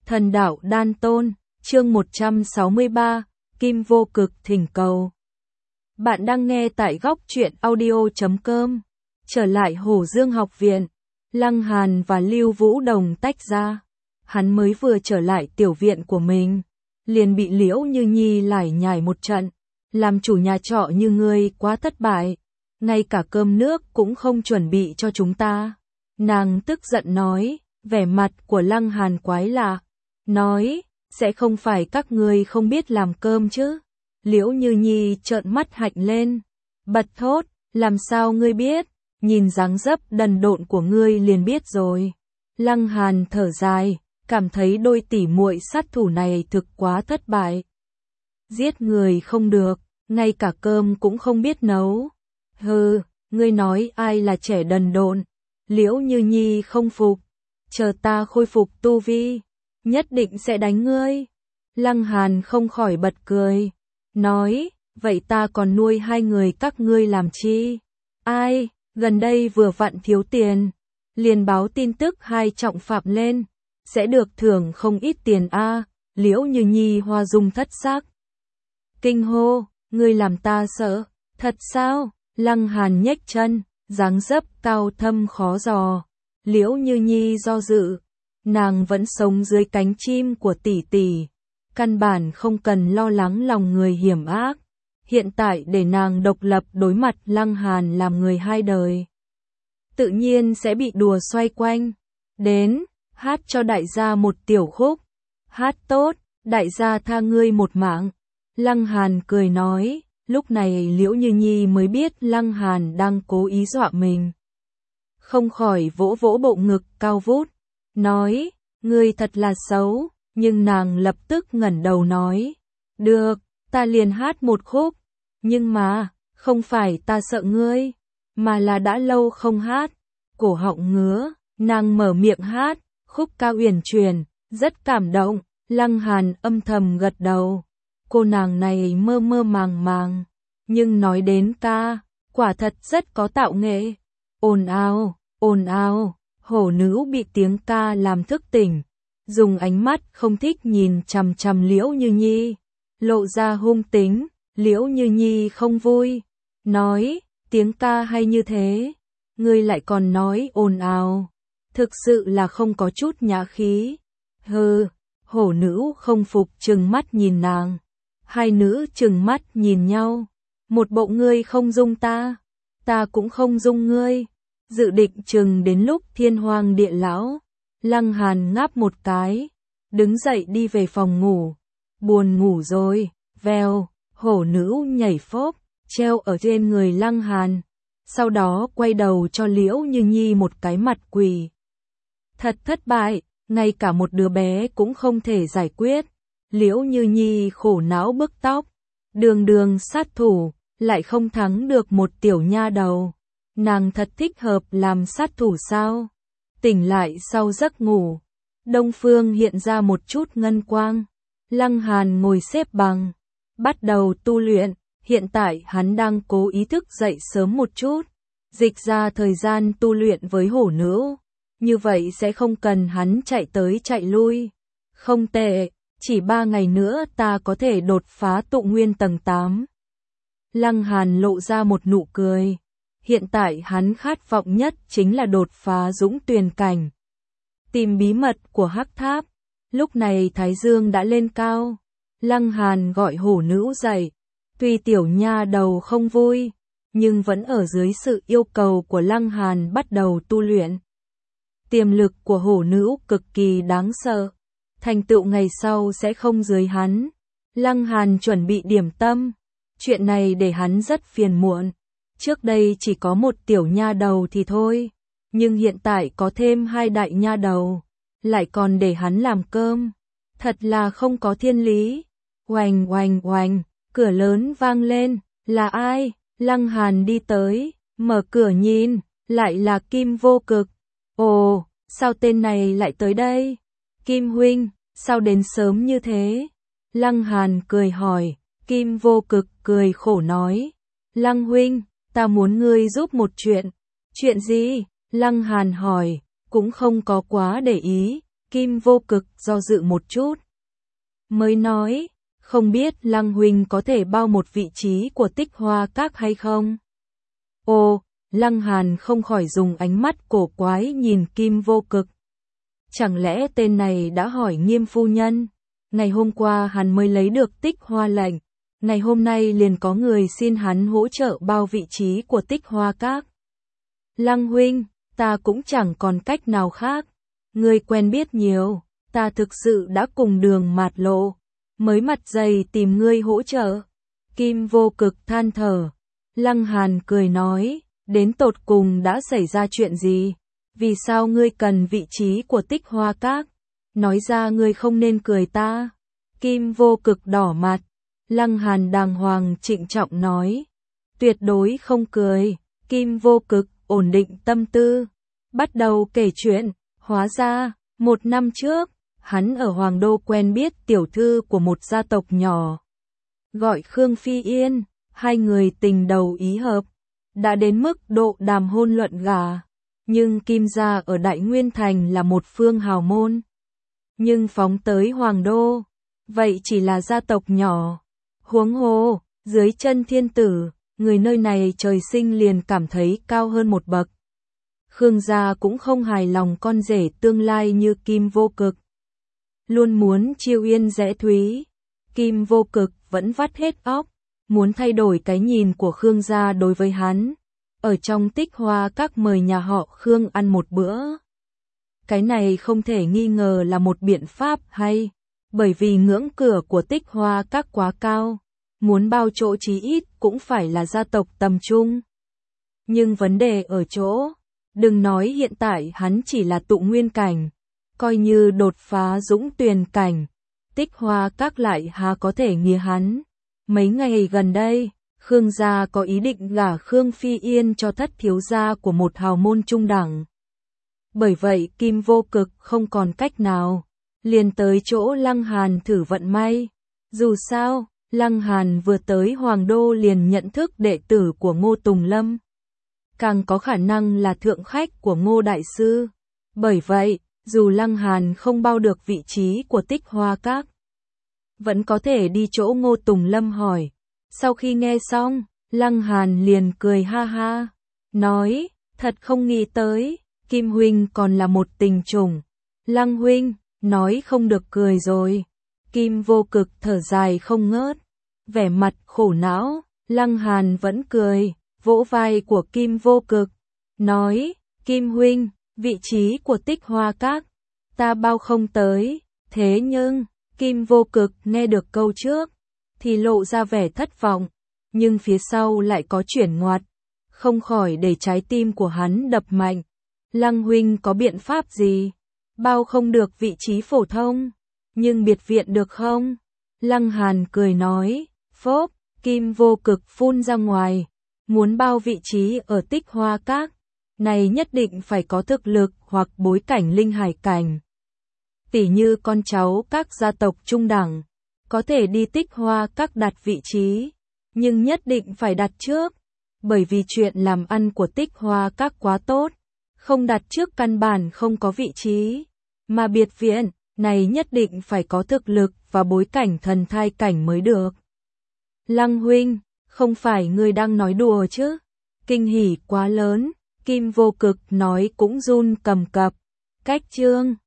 Thần đạo đan tôn, chương 163, Kim vô cực thỉnh cầu. Bạn đang nghe tại góc truyện audio.com. Trở lại Hổ Dương học viện, Lăng Hàn và Lưu Vũ Đồng tách ra. Hắn mới vừa trở lại tiểu viện của mình, liền bị Liễu Như Nhi lải nhải một trận. Làm chủ nhà trọ như ngươi quá thất bại, ngay cả cơm nước cũng không chuẩn bị cho chúng ta. Nàng tức giận nói, vẻ mặt của Lăng Hàn quái lạ. Nói, sẽ không phải các ngươi không biết làm cơm chứ? Liễu Như Nhi trợn mắt hạnh lên, bật thốt, làm sao ngươi biết? Nhìn dáng dấp đần độn của ngươi liền biết rồi. Lăng Hàn thở dài, cảm thấy đôi tỷ muội sát thủ này thực quá thất bại. Giết người không được, ngay cả cơm cũng không biết nấu. Hừ, ngươi nói ai là trẻ đần độn? Liễu Như Nhi không phục, chờ ta khôi phục tu vi, nhất định sẽ đánh ngươi. Lăng Hàn không khỏi bật cười, nói, vậy ta còn nuôi hai người các ngươi làm chi? Ai, gần đây vừa vặn thiếu tiền, liền báo tin tức hai trọng phạm lên, sẽ được thưởng không ít tiền a. Liễu Như Nhi hoa dung thất sắc, kinh hô, ngươi làm ta sợ, thật sao? Lăng Hàn nhếch chân, dáng dấp cao thâm khó dò. Liễu Như Nhi do dự, nàng vẫn sống dưới cánh chim của tỷ tỷ, căn bản không cần lo lắng lòng người hiểm ác. Hiện tại để nàng độc lập đối mặt Lăng Hàn làm người hai đời, tự nhiên sẽ bị đùa xoay quanh. Đến, hát cho đại gia một tiểu khúc. Hát tốt, đại gia tha ngươi một mạng. Lăng Hàn cười nói, lúc này Liễu Như Nhi mới biết Lăng Hàn đang cố ý dọa mình. Không khỏi vỗ vỗ bộ ngực cao vút, nói, ngươi thật là xấu, nhưng nàng lập tức ngẩng đầu nói, được, ta liền hát một khúc, nhưng mà, không phải ta sợ ngươi, mà là đã lâu không hát, cổ họng ngứa, nàng mở miệng hát, khúc ca uyển chuyển, rất cảm động. Lăng Hàn âm thầm gật đầu, cô nàng này mơ mơ màng màng, nhưng nói đến ca, quả thật rất có tạo nghệ. Ồn ào, hổ nữ bị tiếng ca làm thức tỉnh, dùng ánh mắt không thích nhìn chằm chằm Liễu Như Nhi, lộ ra hung tính. Liễu Như Nhi không vui, nói, tiếng ca hay như thế, ngươi lại còn nói ồn ào, thực sự là không có chút nhã khí. Hừ, hổ nữ không phục trừng mắt nhìn nàng, hai nữ trừng mắt nhìn nhau, một bộ ngươi không dung ta, ta cũng không dung ngươi. Dự định chừng đến lúc thiên hoàng địa lão. Lăng Hàn ngáp một cái, đứng dậy đi về phòng ngủ, buồn ngủ rồi. Vèo, hổ nữ nhảy phốp, treo ở trên người Lăng Hàn, sau đó quay đầu cho Liễu Như Nhi một cái mặt quỳ. Thật thất bại, ngay cả một đứa bé cũng không thể giải quyết. Liễu Như Nhi khổ não bứt tóc, đường sát thủ, lại không thắng được một tiểu nha đầu. Nàng thật thích hợp làm sát thủ sao? Tỉnh lại sau giấc ngủ, đông phương hiện ra một chút ngân quang. Lăng Hàn ngồi xếp bằng, bắt đầu tu luyện. Hiện tại hắn đang cố ý thức dậy sớm một chút, dịch ra thời gian tu luyện với hổ nữ. Như vậy sẽ không cần hắn chạy tới chạy lui. Không tệ, chỉ 3 ngày nữa ta có thể đột phá tụ nguyên tầng 8. Lăng Hàn lộ ra một nụ cười. Hiện tại hắn khát vọng nhất chính là đột phá dũng tuyền cảnh, tìm bí mật của hắc tháp. Lúc này Thái Dương đã lên cao. Lăng Hàn gọi hổ nữ dậy. Tuy tiểu nha đầu không vui, nhưng vẫn ở dưới sự yêu cầu của Lăng Hàn bắt đầu tu luyện. Tiềm lực của hổ nữ cực kỳ đáng sợ, thành tựu ngày sau sẽ không dưới hắn. Lăng Hàn chuẩn bị điểm tâm, chuyện này để hắn rất phiền muộn. Trước đây chỉ có một tiểu nha đầu thì thôi, nhưng hiện tại có thêm 2 đại nha đầu, lại còn để hắn làm cơm, thật là không có thiên lý. Oành oành oành, cửa lớn vang lên, là ai? Lăng Hàn đi tới, mở cửa nhìn, lại là Kim vô cực. Ồ, sao tên này lại tới đây? Kim huynh, sao đến sớm như thế? Lăng Hàn cười hỏi. Kim vô cực cười khổ nói, Lăng huynh, ta muốn ngươi giúp một chuyện. Chuyện gì? Lăng Hàn hỏi, cũng không có quá để ý. Kim Vô Cực do dự một chút, mới nói, không biết Lăng huynh có thể bao một vị trí của Tích Hoa Các hay không? Ồ, Lăng Hàn không khỏi dùng ánh mắt cổ quái nhìn Kim Vô Cực. Chẳng lẽ tên này đã hỏi Nghiêm phu nhân? Ngày hôm qua hắn mới lấy được Tích Hoa lệnh, ngày hôm nay liền có người xin hắn hỗ trợ bao vị trí của Tích Hoa Các. Lăng huynh, ta cũng chẳng còn cách nào khác. Ngươi quen biết nhiều, ta thực sự đã cùng đường mạt lộ, mới mặt dày tìm ngươi hỗ trợ. Kim Vô Cực than thở. Lăng Hàn cười nói, đến tột cùng đã xảy ra chuyện gì? Vì sao ngươi cần vị trí của Tích Hoa Các? Nói ra ngươi không nên cười ta. Kim Vô Cực đỏ mặt. Lăng Hàn đàng hoàng trịnh trọng nói, tuyệt đối không cười. Kim Vô Cực ổn định tâm tư, bắt đầu kể chuyện. Hóa ra, 1 năm trước, hắn ở Hoàng Đô quen biết tiểu thư của một gia tộc nhỏ, gọi Khương Phi Yên, hai người tình đầu ý hợp, đã đến mức độ đàm hôn luận gả. Nhưng Kim gia ở Đại Nguyên Thành là một phương hào môn, nhưng phóng tới Hoàng Đô, vậy chỉ là gia tộc nhỏ. Huống hồ, dưới chân thiên tử, người nơi này trời sinh liền cảm thấy cao hơn một bậc. Khương gia cũng không hài lòng con rể tương lai như Kim Vô Cực, luôn muốn chiêu yên rẽ thúy. Kim Vô Cực vẫn vắt hết óc, muốn thay đổi cái nhìn của Khương gia đối với hắn. Ở trong Tích Hoa Các mời nhà họ Khương ăn một bữa. Cái này không thể nghi ngờ là một biện pháp hay, bởi vì ngưỡng cửa của Tích Hoa Các quá cao, muốn bao chỗ chí ít cũng phải là gia tộc tầm trung. Nhưng vấn đề ở chỗ, đừng nói hiện tại hắn chỉ là tụ nguyên cảnh, coi như đột phá dũng tuyền cảnh, Tích Hoa Các lại há có thể nghía hắn. Mấy ngày gần đây, Khương gia có ý định gả Khương Phi Yên cho thất thiếu gia của một hào môn trung đẳng. Bởi vậy Kim Vô Cực không còn cách nào, liền tới chỗ Lăng Hàn thử vận may. Dù sao, Lăng Hàn vừa tới Hoàng Đô liền nhận thức đệ tử của Ngô Tùng Lâm, càng có khả năng là thượng khách của Ngô Đại Sư. Bởi vậy, dù Lăng Hàn không bao được vị trí của Tích Hoa Các, vẫn có thể đi chỗ Ngô Tùng Lâm hỏi. Sau khi nghe xong, Lăng Hàn liền cười ha ha, nói, thật không nghĩ tới, Kim huynh còn là một tình chủng. Lăng huynh, nói không được cười rồi. Kim Vô Cực thở dài không ngớt, vẻ mặt khổ não. Lăng Hàn vẫn cười, vỗ vai của Kim Vô Cực, nói, Kim huynh, vị trí của Tích Hoa Các, ta bao không tới. Thế nhưng, Kim Vô Cực nghe được câu trước, thì lộ ra vẻ thất vọng, nhưng phía sau lại có chuyển ngoặt, không khỏi để trái tim của hắn đập mạnh. Lăng huynh có biện pháp gì? Bao không được vị trí phổ thông, nhưng biệt viện được không? Lăng Hàn cười nói, phốp. Kim Vô Cực phun ra ngoài, muốn bao vị trí ở Tích Hoa Các, này nhất định phải có thực lực hoặc bối cảnh linh hải cảnh. Tỉ như con cháu các gia tộc trung đẳng, có thể đi Tích Hoa Các đặt vị trí, nhưng nhất định phải đặt trước, bởi vì chuyện làm ăn của Tích Hoa Các quá tốt, không đặt trước căn bản không có vị trí, mà biệt viện này nhất định phải có thực lực và bối cảnh thần thai cảnh mới được. Lăng huynh, không phải ngươi đang nói đùa chứ? Kinh hỉ quá lớn, Kim Vô Cực nói cũng run cầm cập. Cách chương